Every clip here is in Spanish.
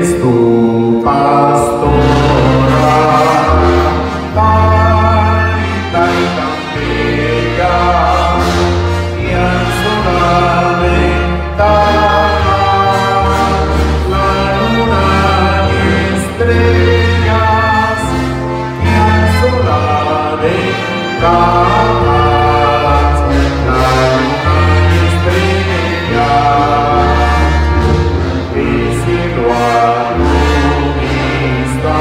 eres tu pastora, tan linda y tan bella, y al solar ventana, la luna y estrellas, y al solar ventana, la luna y estrellas, el cielo armonista,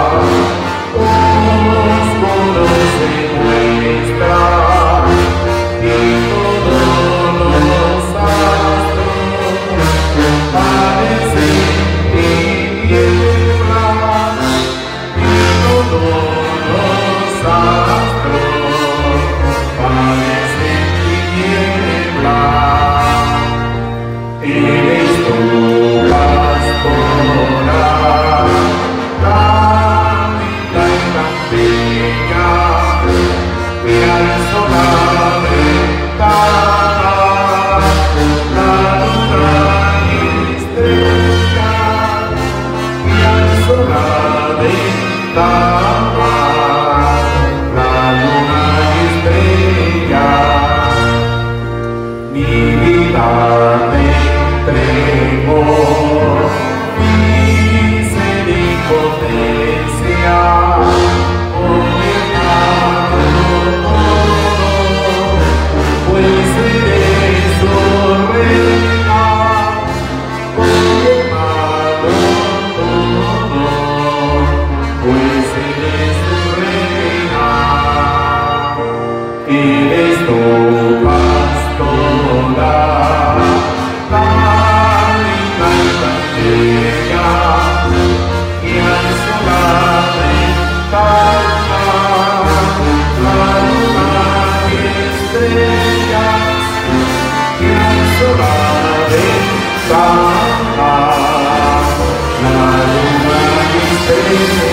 oscuro se muestra, y todos los astros parecen tinieblas, y todos los astros parecen tinieblas. Eres tu pastora, tan linda y tan bella, que al solar ventana, la luna y estrellas, y al solar ventana, la luna y estrellas, mi vida me entrego, misericordia, ordenado todo, pues eres su reina, ordenado todo, pues eres su reina, eres tu pastora, tan linda y tan bella, y al solar ventana, la luna y estrellas, y al solar ventana, la luna y estrellas.